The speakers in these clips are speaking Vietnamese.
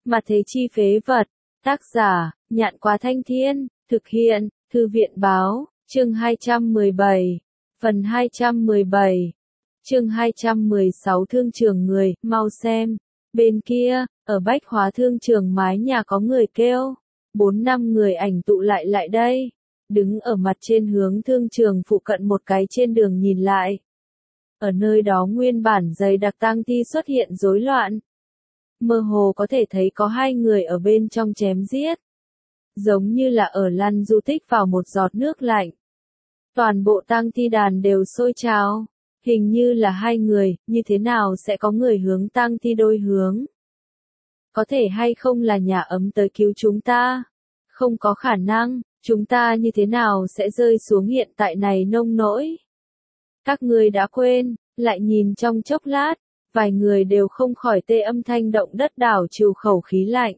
Mà thế chi phế vật. Tác giả, Nhạn Quá Thanh Thiên, thực hiện, Thư viện báo, chương 217, phần 217, chương 216 thương trường người, mau xem. Bên kia, ở Bách Hóa thương trường mái nhà có người kêu, 4-5 người ảnh tụ lại đây, đứng ở mặt trên hướng thương trường phụ cận một cái trên đường nhìn lại. Ở nơi đó nguyên bản dày đặc tang thi xuất hiện rối loạn. Mơ hồ có thể thấy có 2 người ở bên trong chém giết. Giống như là ở lăn du tích vào một giọt nước lạnh. Toàn bộ tang thi đàn đều sôi trào. Hình như là 2 người, như thế nào sẽ có người hướng tang thi đôi hướng? Có thể hay không là nhà ấm tới cứu chúng ta? Không có khả năng, chúng ta như thế nào sẽ rơi xuống hiện tại này nông nỗi? Các ngươi đã quên, lại nhìn trong chốc lát, vài người đều không khỏi tê âm thanh động đất đảo trừ khẩu khí lạnh.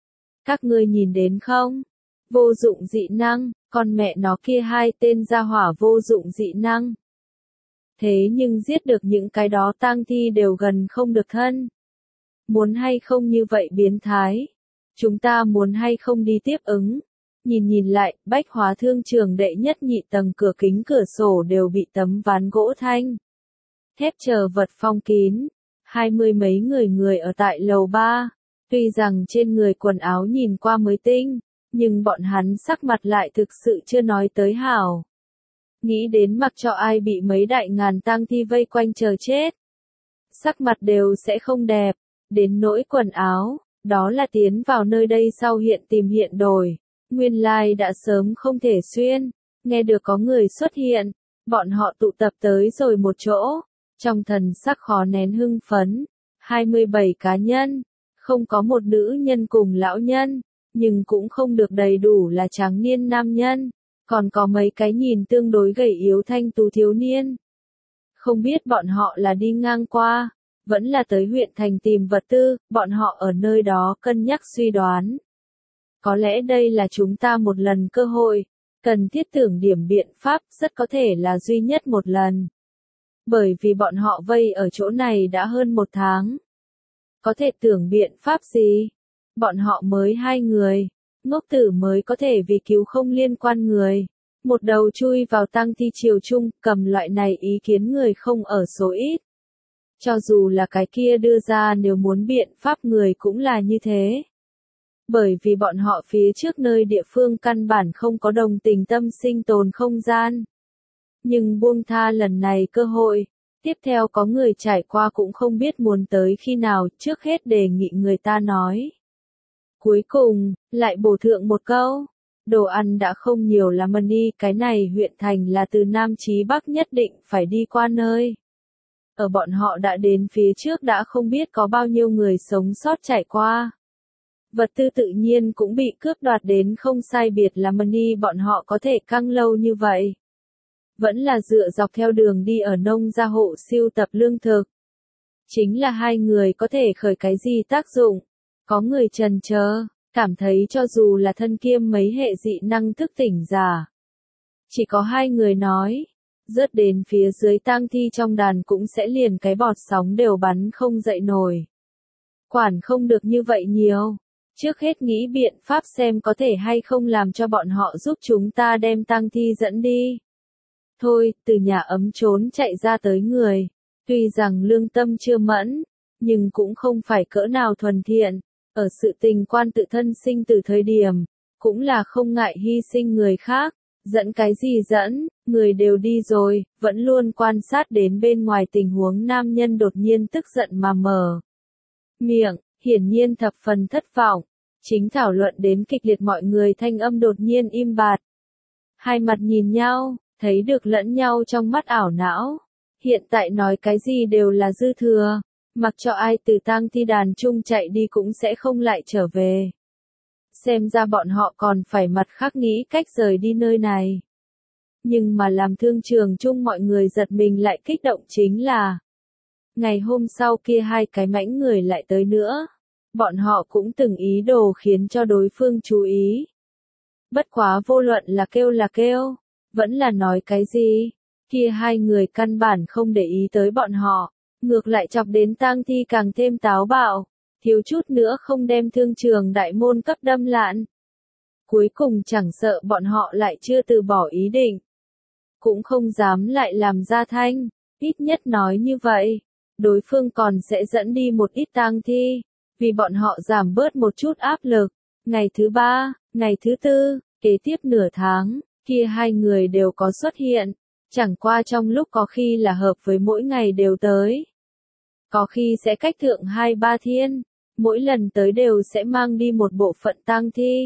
Các ngươi nhìn đến không? Vô dụng dị năng, con mẹ nó kia 2 tên gia hỏa vô dụng dị năng. Thế nhưng giết được những cái đó tang thi đều gần không được thân. Muốn hay không như vậy biến thái? Chúng ta muốn hay không đi tiếp ứng? Nhìn lại, Bách Hóa thương trường đệ nhất nhị tầng cửa kính cửa sổ đều bị tấm ván gỗ thanh thép chờ vật phong kín. 20 mấy người ở tại lầu 3. Tuy rằng trên người quần áo nhìn qua mới tinh, nhưng bọn hắn sắc mặt lại thực sự chưa nói tới hảo. Nghĩ đến mặc cho ai bị mấy đại ngàn tang thi vây quanh chờ chết, sắc mặt đều sẽ không đẹp. Đến nỗi quần áo, đó là tiến vào nơi đây sau hiện tìm hiện đổi. Nguyên lai đã sớm không thể xuyên. Nghe được có người xuất hiện, bọn họ tụ tập tới rồi một chỗ. Trong thần sắc khó nén hưng phấn. 27 cá nhân, không có một nữ nhân cùng lão nhân, nhưng cũng không được đầy đủ là tráng niên nam nhân. Còn có mấy cái nhìn tương đối gầy yếu thanh tú thiếu niên. Không biết bọn họ là đi ngang qua, vẫn là tới huyện thành tìm vật tư, bọn họ ở nơi đó cân nhắc suy đoán. Có lẽ đây là chúng ta một lần cơ hội, cần thiết tưởng điểm biện pháp, rất có thể là duy nhất một lần. Bởi vì bọn họ vây ở chỗ này đã hơn 1 tháng. Có thể tưởng biện pháp gì? Bọn họ mới 2 người. Ngốc tử mới có thể vì cứu không liên quan người. Một đầu chui vào tang thi triều chung, cầm loại này ý kiến người không ở số ít. Cho dù là cái kia đưa ra nếu muốn biện pháp người cũng là như thế. Bởi vì bọn họ phía trước nơi địa phương căn bản không có đồng tình tâm sinh tồn không gian. Nhưng buông tha lần này cơ hội, tiếp theo có người trải qua cũng không biết muốn tới khi nào, trước hết đề nghị người ta nói. Cuối cùng, lại bổ thượng một câu, đồ ăn đã không nhiều lắm đi, cái này huyện thành là từ Nam chí Bắc nhất định phải đi qua nơi. Ở bọn họ đã đến phía trước đã không biết có bao nhiêu người sống sót trải qua. Vật tư tự nhiên cũng bị cướp đoạt đến không sai biệt lắm đi, bọn họ có thể căng lâu như vậy. Vẫn là dựa dọc theo đường đi ở nông gia hộ siêu tập lương thực. Chính là 2 người có thể khởi cái gì tác dụng. Có người chần chờ, cảm thấy cho dù là thân kiêm mấy hệ dị năng thức tỉnh giả. Chỉ có 2 người nói, rớt đến phía dưới tang thi trong đàn cũng sẽ liền cái bọt sóng đều bắn không dậy nổi. Quản không được như vậy nhiều. Trước hết nghĩ biện pháp xem có thể hay không làm cho bọn họ giúp chúng ta đem tang thi dẫn đi. Thôi, từ nhà ấm trốn chạy ra tới người. Tuy rằng lương tâm chưa mẫn, nhưng cũng không phải cỡ nào thuần thiện. Ở sự tình quan tự thân sinh từ thời điểm, cũng là không ngại hy sinh người khác. Dẫn cái gì dẫn, người đều đi rồi, vẫn luôn quan sát đến bên ngoài tình huống nam nhân đột nhiên tức giận mà mở miệng, hiển nhiên thập phần thất vọng. Chính thảo luận đến kịch liệt mọi người thanh âm đột nhiên im bặt. Hai mặt nhìn nhau, thấy được lẫn nhau trong mắt ảo não. Hiện tại nói cái gì đều là dư thừa, mặc cho ai từ tang thi đàn chung chạy đi cũng sẽ không lại trở về. Xem ra bọn họ còn phải mặt khác nghĩ cách rời đi nơi này. Nhưng mà làm thương trường chung mọi người giật mình lại kích động chính là ngày hôm sau kia 2 cái mãnh người lại tới nữa. Bọn họ cũng từng ý đồ khiến cho đối phương chú ý. Bất quá vô luận là kêu, vẫn là nói cái gì, kia 2 người căn bản không để ý tới bọn họ, ngược lại chọc đến tang thi càng thêm táo bạo. thiếu chút nữa không đem Thương Trường đại môn cấp đâm lạn. Cuối cùng chẳng sợ bọn họ lại chưa từ bỏ ý định, cũng không dám lại làm ra thanh, ít nhất nói như vậy, đối phương còn sẽ dẫn đi một ít tang thi, vì bọn họ giảm bớt một chút áp lực. Ngày thứ 3, ngày thứ 4, kế tiếp nửa tháng, kia hai người đều có xuất hiện, chẳng qua trong lúc có khi là hợp với mỗi ngày đều tới. Có khi sẽ cách thượng 2-3 thiên, mỗi lần tới đều sẽ mang đi một bộ phận tang thi.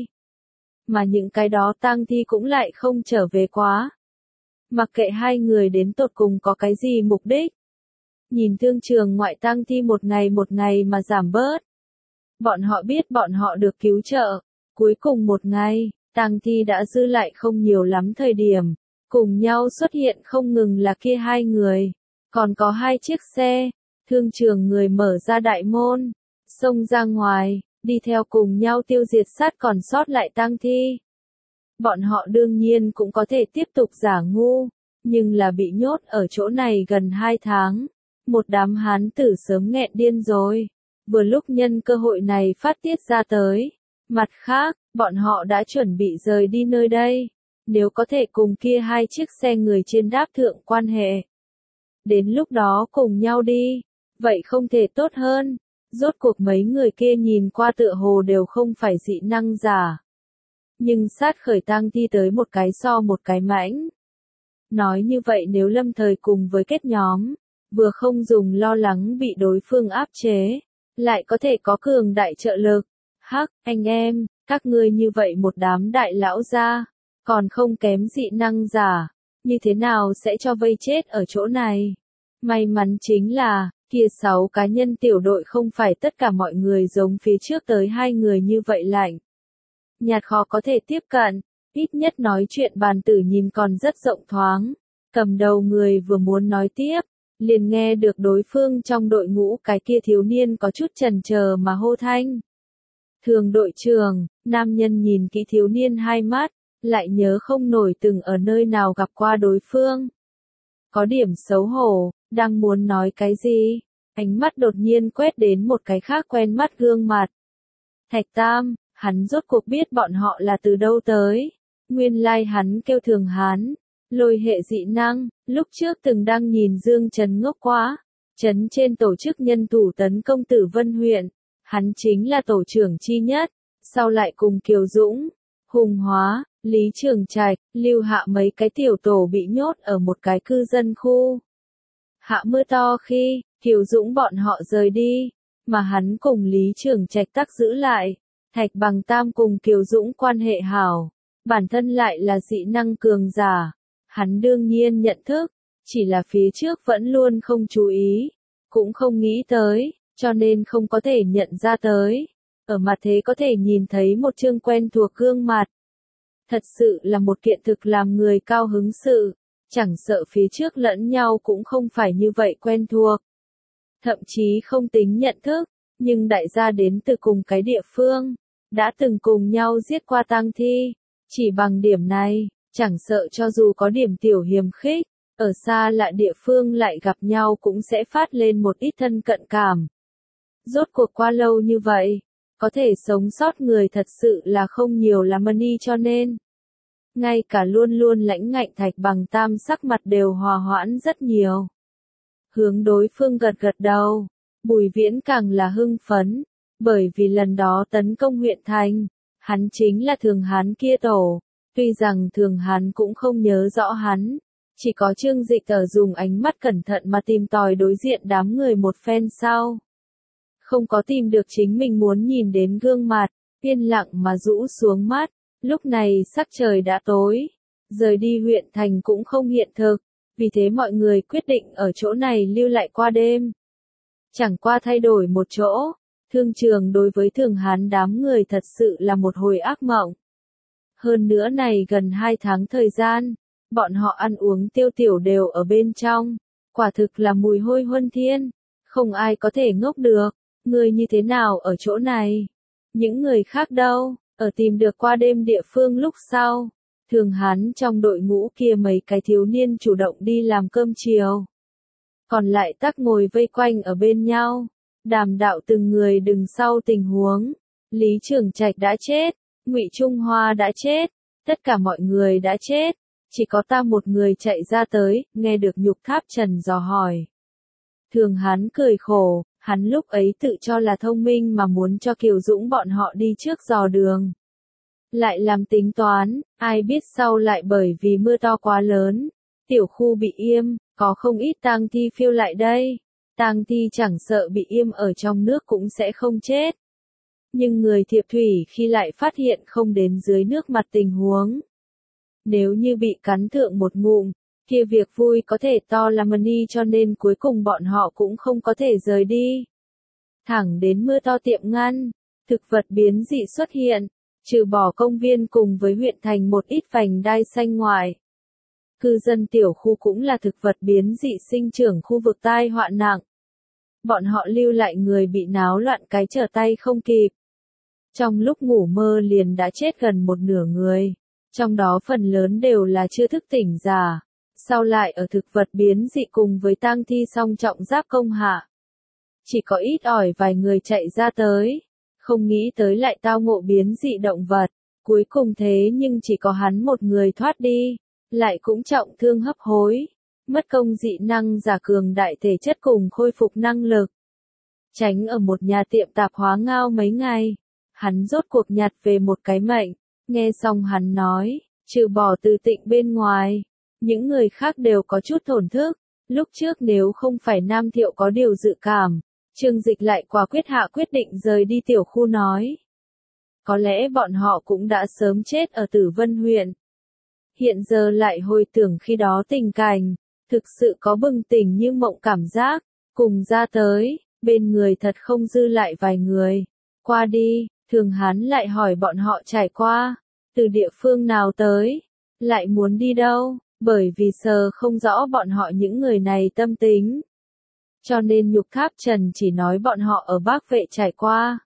Mà những cái đó tang thi cũng lại không trở về quá. Mặc kệ hai người đến tột cùng có cái gì mục đích. Nhìn Thương Trường ngoại tang thi một ngày mà giảm bớt. Bọn họ biết bọn họ được cứu trợ. Cuối cùng một ngày, tang thi đã dư lại không nhiều lắm thời điểm. Cùng nhau xuất hiện không ngừng là kia hai người. Còn có 2 chiếc xe. Thương Trường người mở ra đại môn. Xông ra ngoài, đi theo cùng nhau tiêu diệt sát còn sót lại tang thi. Bọn họ đương nhiên cũng có thể tiếp tục giả ngu, nhưng là bị nhốt ở chỗ này gần 2 tháng. Một đám hán tử sớm nghẹn điên rồi. Vừa lúc nhân cơ hội này phát tiết ra tới. Mặt khác, bọn họ đã chuẩn bị rời đi nơi đây. Nếu có thể cùng kia 2 chiếc xe người trên đáp thượng quan hệ. Đến lúc đó cùng nhau đi. Vậy không thể tốt hơn. Rốt cuộc mấy người kia nhìn qua tựa hồ đều không phải dị năng giả. Nhưng sát khởi tang thi tới một cái so một cái mãnh. Nói như vậy nếu lâm thời cùng với kết nhóm, vừa không dùng lo lắng bị đối phương áp chế, lại có thể có cường đại trợ lực. Hắc, anh em, các ngươi như vậy một đám đại lão gia, còn không kém dị năng giả, như thế nào sẽ cho vây chết ở chỗ này? May mắn chính là, kia 6 cá nhân tiểu đội không phải tất cả mọi người giống phía trước tới 2 người như vậy lạnh. Nhạt khó có thể tiếp cận, ít nhất nói chuyện bàn tử nhìn còn rất rộng thoáng. Cầm đầu người vừa muốn nói tiếp, liền nghe được đối phương trong đội ngũ cái kia thiếu niên có chút chần chờ mà hô thanh. Thường đội trưởng, nam nhân nhìn kỹ thiếu niên hai mắt, lại nhớ không nổi từng ở nơi nào gặp qua đối phương. Có điểm xấu hổ, đang muốn nói cái gì, ánh mắt đột nhiên quét đến một cái khác quen mắt gương mặt. Thạch Tam, hắn rốt cuộc biết bọn họ là từ đâu tới. Nguyên lai hắn kêu Thường Hán, lôi hệ dị năng, lúc trước từng đang nhìn Dương Trấn ngốc quá. Trấn trên tổ chức nhân thủ tấn công Tử Vân huyện, hắn chính là tổ trưởng chi nhất, sau lại cùng Kiều Dũng, Hùng Hóa, Lý Trường Trạch, Lưu Hạ mấy cái tiểu tổ bị nhốt ở một cái cư dân khu. Hạ mưa to khi, Kiều Dũng bọn họ rời đi, mà hắn cùng Lý Trường Trạch tắc giữ lại. Thạch Bằng Tam cùng Kiều Dũng quan hệ hảo, bản thân lại là dị năng cường giả. Hắn đương nhiên nhận thức, chỉ là phía trước vẫn luôn không chú ý, cũng không nghĩ tới, cho nên không có thể nhận ra tới. Ở mặt thế có thể nhìn thấy một chương quen thuộc gương mặt. Thật sự là một kiện thực làm người cao hứng sự, chẳng sợ phía trước lẫn nhau cũng không phải như vậy quen thuộc. Thậm chí không tính nhận thức, nhưng đại gia đến từ cùng cái địa phương, đã từng cùng nhau giết qua tang thi. Chỉ bằng điểm này, chẳng sợ cho dù có điểm tiểu hiềm khích, ở xa lạ địa phương lại gặp nhau cũng sẽ phát lên một ít thân cận cảm. Rốt cuộc qua lâu như vậy, có thể sống sót người thật sự là không nhiều lắm cho nên. Ngay cả luôn luôn lãnh ngạnh Thạch Bằng Tam sắc mặt đều hòa hoãn rất nhiều. Hướng đối phương gật gật đầu, Bùi Viễn càng là hưng phấn, bởi vì lần đó tấn công huyện thành, hắn chính là Thường Hán kia tổ, tuy rằng Thường Hán cũng không nhớ rõ hắn, chỉ có Trương Dịch ở dùng ánh mắt cẩn thận mà tìm tòi đối diện đám người một phen sau. Không có tìm được chính mình muốn nhìn đến gương mặt, yên lặng mà rũ xuống mắt, lúc này sắc trời đã tối, rời đi huyện thành cũng không hiện thực, vì thế mọi người quyết định ở chỗ này lưu lại qua đêm. Chẳng qua thay đổi một chỗ, Thương Trường đối với Thường Hán đám người thật sự là một hồi ác mộng. Hơn nữa này gần 2 tháng thời gian, bọn họ ăn uống tiêu tiểu đều ở bên trong, quả thực là mùi hôi huân thiên, không ai có thể ngốc được, người như thế nào ở chỗ này? Những người khác đâu, ở tìm được qua đêm địa phương lúc sau, Thường Hán trong đội ngũ kia mấy cái thiếu niên chủ động đi làm cơm chiều. Còn lại tắc ngồi vây quanh ở bên nhau, đàm đạo từng người đứng sau tình huống. Lý Trường Trạch đã chết, Ngụy Trung Hoa đã chết, tất cả mọi người đã chết, chỉ có ta một người chạy ra tới, nghe được Nhục Tháp Trần dò hỏi. Thường Hán cười khổ, hắn lúc ấy tự cho là thông minh mà muốn cho Kiều Dũng bọn họ đi trước dò đường. Lại làm tính toán, ai biết sau lại bởi vì mưa to quá lớn, tiểu khu bị yêm, có không ít tang thi phiêu lại đây. Tang thi chẳng sợ bị yêm ở trong nước cũng sẽ không chết. Nhưng người thiệp thủy khi lại phát hiện không đến dưới nước mặt tình huống. Nếu như bị cắn thượng một ngụm, kia việc vui có thể to là money, cho nên cuối cùng bọn họ cũng không có thể rời đi. Thẳng đến mưa to tiệm ngăn, thực vật biến dị xuất hiện, trừ bỏ công viên cùng với huyện thành một ít vành đai xanh ngoài. Cư dân tiểu khu cũng là thực vật biến dị sinh trưởng khu vực tai họa nặng. Bọn họ lưu lại người bị náo loạn cái trở tay không kịp. Trong lúc ngủ mơ liền đã chết gần một nửa người, trong đó phần lớn đều là chưa thức tỉnh giả. Sau lại ở thực vật biến dị cùng với tang thi song trọng giáp công hạ. Chỉ có ít ỏi vài người chạy ra tới, không nghĩ tới lại tao ngộ biến dị động vật, cuối cùng thế nhưng chỉ có hắn một người thoát đi, lại cũng trọng thương hấp hối, mất công dị năng giả cường đại thể chất cùng khôi phục năng lực. Tránh ở một nhà tiệm tạp hóa ngao mấy ngày, hắn rốt cuộc nhặt về một cái mệnh, nghe xong hắn nói, trừ bỏ Từ Tịnh bên ngoài, những người khác đều có chút thổn thức, lúc trước nếu không phải Nam Thiệu có điều dự cảm, Trương Dịch lại quả quyết hạ quyết định rời đi tiểu khu nói. Có lẽ bọn họ cũng đã sớm chết ở Tử Vân huyện. Hiện giờ lại hồi tưởng khi đó tình cảnh, thực sự có bừng tỉnh như mộng cảm giác, cùng ra tới, bên người thật không dư lại vài người. Qua đi, Thường Hán lại hỏi bọn họ trải qua, từ địa phương nào tới, lại muốn đi đâu, bởi vì sợ không rõ bọn họ những người này tâm tính. Cho nên Nhục Tháp Trần chỉ nói bọn họ ở Bắc Vệ trải qua.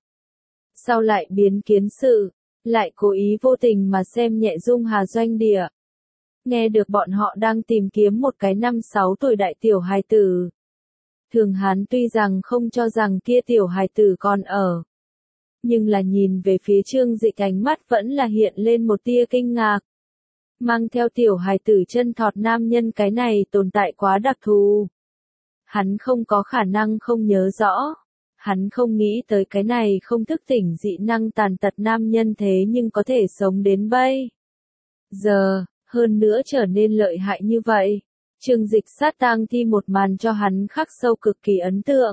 Sau lại biến kiến sự, lại cố ý vô tình mà xem nhẹ Dung Hà doanh địa. Nghe được bọn họ đang tìm kiếm một cái 5-6 tuổi đại tiểu hài tử. Thường Hán tuy rằng không cho rằng kia tiểu hài tử còn ở. Nhưng là nhìn về phía Trương Dịch ánh mắt vẫn là hiện lên một tia kinh ngạc. Mang theo tiểu hài tử chân thọt nam nhân cái này tồn tại quá đặc thù. Hắn không có khả năng không nhớ rõ. Hắn không nghĩ tới cái này không thức tỉnh dị năng tàn tật nam nhân thế nhưng có thể sống đến bây giờ, hơn nữa trở nên lợi hại như vậy. Trương Dịch sát tang thi một màn cho hắn khắc sâu cực kỳ ấn tượng.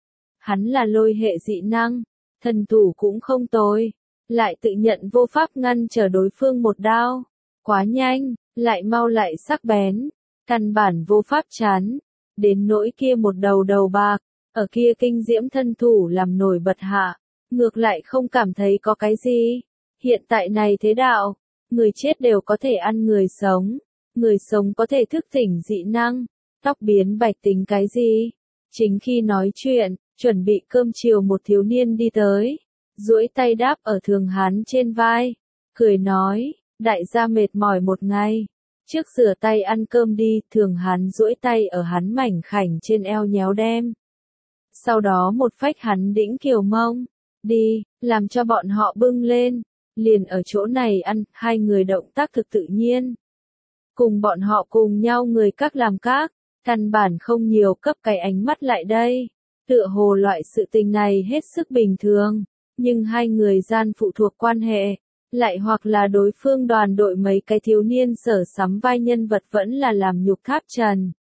Hắn là lôi hệ dị năng, thần thủ cũng không tồi, lại tự nhận vô pháp ngăn trở đối phương một đao. Quá nhanh, lại mau lại sắc bén, căn bản vô pháp chắn, đến nỗi kia một đầu đầu bạc, ở kia kinh diễm thân thủ làm nổi bật hạ, ngược lại không cảm thấy có cái gì. Hiện tại này thế đạo, người chết đều có thể ăn người sống có thể thức tỉnh dị năng, tóc biến bạch tính cái gì. Chính khi nói chuyện, chuẩn bị cơm chiều một thiếu niên đi tới, duỗi tay đáp ở Thường Hán trên vai, cười nói, đại gia mệt mỏi một ngày, trước rửa tay ăn cơm đi. Thường Hán duỗi tay ở hắn mảnh khảnh trên eo nhéo đem. Sau đó một phách hắn đĩnh kiều mông, đi, làm cho bọn họ bưng lên, liền ở chỗ này ăn. Hai người động tác thực tự nhiên. Cùng bọn họ cùng nhau người các làm các, căn bản không nhiều cấp cái ánh mắt lại đây. Tựa hồ loại sự tình này hết sức bình thường, nhưng hai người gian phụ thuộc quan hệ, lại hoặc là đối phương đoàn đội mấy cái thiếu niên sở sắm vai nhân vật vẫn là làm Nhục Tháp Trần.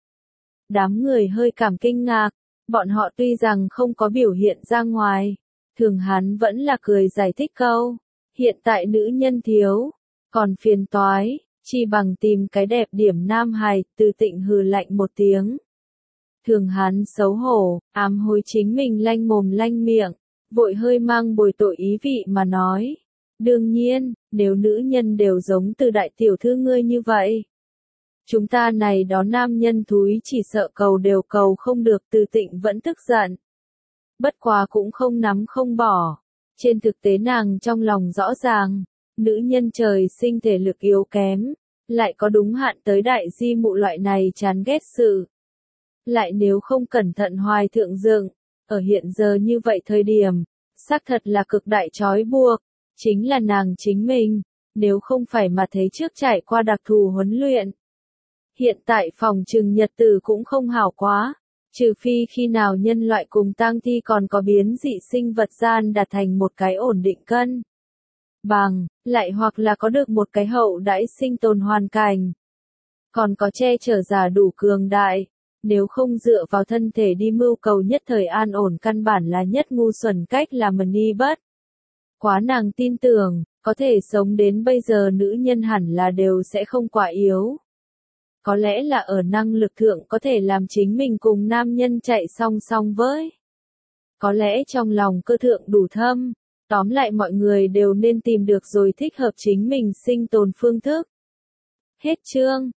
Đám người hơi cảm kinh ngạc, bọn họ tuy rằng không có biểu hiện ra ngoài, Thường Hán vẫn là cười giải thích câu, hiện tại nữ nhân thiếu, còn phiền toái, chi bằng tìm cái đẹp điểm nam hài. Từ Tịnh hừ lạnh một tiếng. Thường Hán xấu hổ, ám hối chính mình lanh mồm lanh miệng, vội hơi mang bồi tội ý vị mà nói. Đương nhiên, nếu nữ nhân đều giống Từ đại tiểu thư ngươi như vậy, chúng ta này đó nam nhân thúi chỉ sợ cầu đều cầu không được. Từ Tịnh vẫn tức giận. Bất quá cũng không nắm không bỏ. Trên thực tế nàng trong lòng rõ ràng, nữ nhân trời sinh thể lực yếu kém, lại có đúng hạn tới đại di mụ loại này chán ghét sự. Lại nếu không cẩn thận hoài thượng dựng, Ở hiện giờ như vậy thời điểm, xác thật là cực đại trói buộc, chính là nàng chính mình, nếu không phải mà thấy trước trải qua đặc thù huấn luyện. Hiện tại phòng trừng nhật tử cũng không hảo quá, trừ phi khi nào nhân loại cùng tang thi còn có biến dị sinh vật gian đạt thành một cái ổn định cân bằng, lại hoặc là có được một cái hậu đãi sinh tồn hoàn cảnh. Còn có che chở giả đủ cường đại, nếu không dựa vào thân thể đi mưu cầu nhất thời an ổn căn bản là nhất ngu xuẩn cách là ni bất. Quá nàng tin tưởng, có thể sống đến bây giờ nữ nhân hẳn là đều sẽ không quá yếu. Có lẽ là ở năng lực thượng có thể làm chính mình cùng nam nhân chạy song song với. Có lẽ trong lòng cơ thượng đủ thâm, tóm lại mọi người đều nên tìm được rồi thích hợp chính mình sinh tồn phương thức. Hết chương.